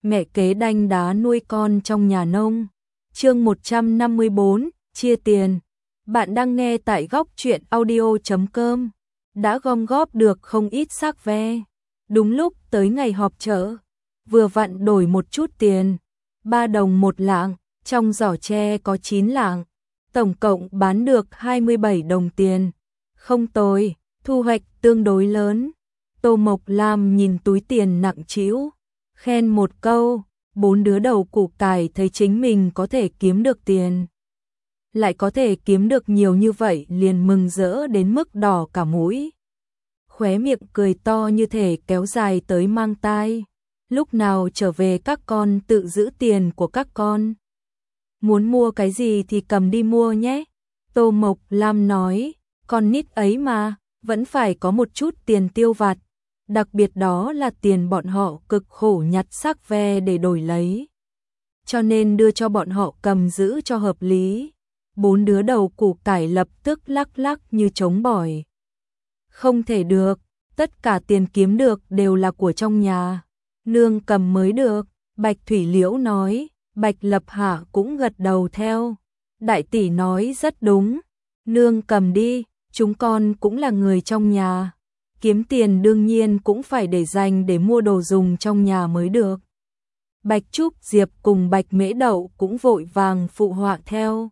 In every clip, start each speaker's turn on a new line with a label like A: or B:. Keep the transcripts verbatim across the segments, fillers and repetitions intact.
A: mẹ kế đanh đá nuôi con trong nhà nông. Chương một trăm năm mươi bốn, chia tiền. Bạn đang nghe tại góc truyện audio chấm com. Đã gom góp được không ít xác ve. Đúng lúc tới ngày họp chợ, vừa vặn đổi một chút tiền, ba đồng một lạng, trong giỏ tre có chín lạng, tổng cộng bán được hai mươi bảy đồng tiền. Không tồi, thu hoạch tương đối lớn. Tô Mộc Lam nhìn túi tiền nặng trĩu, khen một câu, bốn đứa đầu củ cải thấy chính mình có thể kiếm được tiền. Lại có thể kiếm được nhiều như vậy liền mừng rỡ đến mức đỏ cả mũi. Khóe miệng cười to như thể kéo dài tới mang tai. Lúc nào trở về các con tự giữ tiền của các con. Muốn mua cái gì thì cầm đi mua nhé. Tô Mộc Lam nói, con nít ấy mà, vẫn phải có một chút tiền tiêu vặt. Đặc biệt đó là tiền bọn họ cực khổ nhặt xác ve để đổi lấy. Cho nên đưa cho bọn họ cầm giữ cho hợp lý. Bốn đứa đầu củ cải lập tức lắc lắc như trống bỏi. Không thể được, tất cả tiền kiếm được đều là của trong nhà. Nương cầm mới được, Bạch Thủy Liễu nói, Bạch Lập Hạ cũng gật đầu theo. Đại tỷ nói rất đúng, nương cầm đi, chúng con cũng là người trong nhà. Kiếm tiền đương nhiên cũng phải để dành để mua đồ dùng trong nhà mới được. Bạch Trúc Diệp cùng Bạch Mễ Đậu cũng vội vàng phụ họa theo.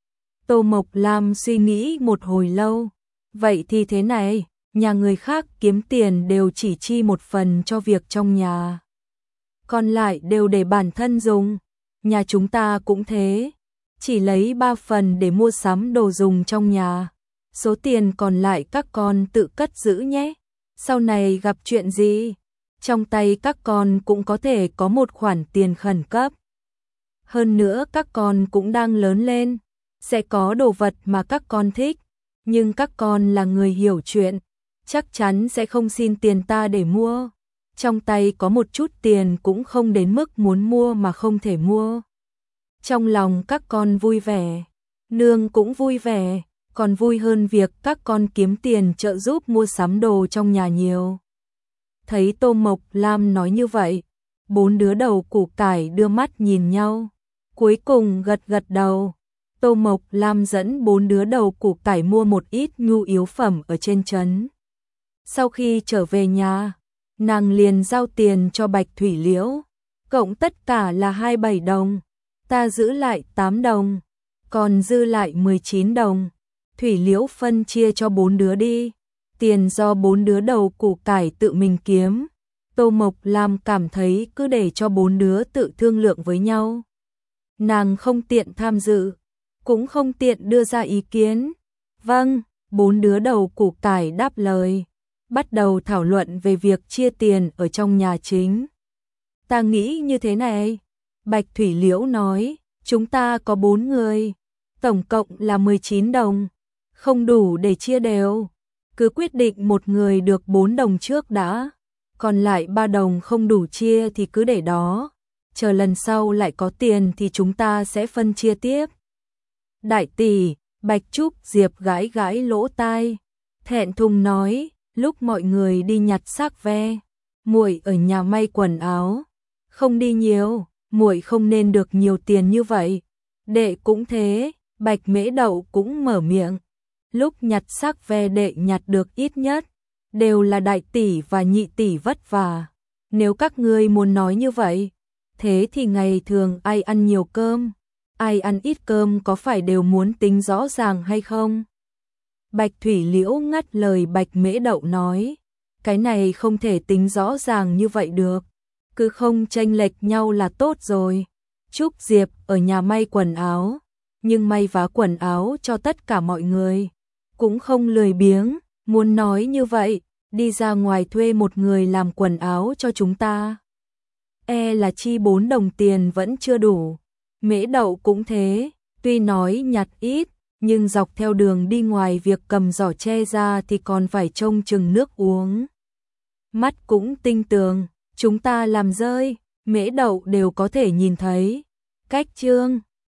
A: Tô Mộc Lam suy nghĩ một hồi lâu. Vậy thì thế này, nhà người khác kiếm tiền đều chỉ chi một phần cho việc trong nhà. Còn lại đều để bản thân dùng. Nhà chúng ta cũng thế. Chỉ lấy ba phần để mua sắm đồ dùng trong nhà. Số tiền còn lại các con tự cất giữ nhé. Sau này gặp chuyện gì, trong tay các con cũng có thể có một khoản tiền khẩn cấp. Hơn nữa các con cũng đang lớn lên, sẽ có đồ vật mà các con thích. Nhưng các con là người hiểu chuyện, chắc chắn sẽ không xin tiền ta để mua. Trong tay có một chút tiền cũng không đến mức muốn mua mà không thể mua. Trong lòng các con vui vẻ, nương cũng vui vẻ. Còn vui hơn việc các con kiếm tiền trợ giúp mua sắm đồ trong nhà nhiều. Thấy Tô Mộc Lam nói như vậy, bốn đứa đầu củ cải đưa mắt nhìn nhau. Cuối cùng gật gật đầu. Tô Mộc Lam dẫn bốn đứa đầu củ cải mua một ít nhu yếu phẩm ở trên trấn. Sau khi trở về nhà, nàng liền giao tiền cho Bạch Thủy Liễu. Cộng tất cả là hai mươi bảy đồng. Ta giữ lại tám đồng, còn dư lại mười chín đồng. Thủy Liễu phân chia cho bốn đứa đi. Tiền do bốn đứa đầu củ cải tự mình kiếm. Tô Mộc Lam cảm thấy cứ để cho bốn đứa tự thương lượng với nhau. Nàng không tiện tham dự, cũng không tiện đưa ra ý kiến. Vâng, bốn đứa đầu củ cải đáp lời. Bắt đầu thảo luận về việc chia tiền ở trong nhà chính. Ta nghĩ như thế này. Bạch Thủy Liễu nói, chúng ta có bốn người. Tổng cộng là mười chín đồng. Không đủ để chia đều. Cứ quyết định một người được bốn đồng trước đã. Còn lại ba đồng không đủ chia thì cứ để đó. Chờ lần sau lại có tiền thì chúng ta sẽ phân chia tiếp. Đại tỷ, Bạch Trúc Diệp gãi gãi lỗ tai. Thẹn thùng nói, lúc mọi người đi nhặt xác ve, muội ở nhà may quần áo. Không đi nhiều, muội không nên được nhiều tiền như vậy. Đệ cũng thế, Bạch Mễ Đậu cũng mở miệng. Lúc nhặt xác ve đệ nhặt được ít nhất, đều là đại tỷ và nhị tỷ vất vả. Nếu các ngươi muốn nói như vậy, thế thì ngày thường ai ăn nhiều cơm, ai ăn ít cơm có phải đều muốn tính rõ ràng hay không? Bạch Thủy Liễu ngắt lời Bạch Mễ Đậu nói, cái này không thể tính rõ ràng như vậy được, cứ không chênh lệch nhau là tốt rồi. Trúc Diệp ở nhà may quần áo, nhưng may vá quần áo cho tất cả mọi người. Cũng không lười biếng, muốn nói như vậy, đi ra ngoài thuê một người làm quần áo cho chúng ta. E là chi bốn đồng tiền vẫn chưa đủ. Mễ Đậu cũng thế, tuy nói nhặt ít, nhưng dọc theo đường đi ngoài việc cầm giỏ tre ra thì còn phải trông chừng nước uống. Mắt cũng tinh tường, chúng ta làm rơi, Mễ Đậu đều có thể nhìn thấy. Cách chương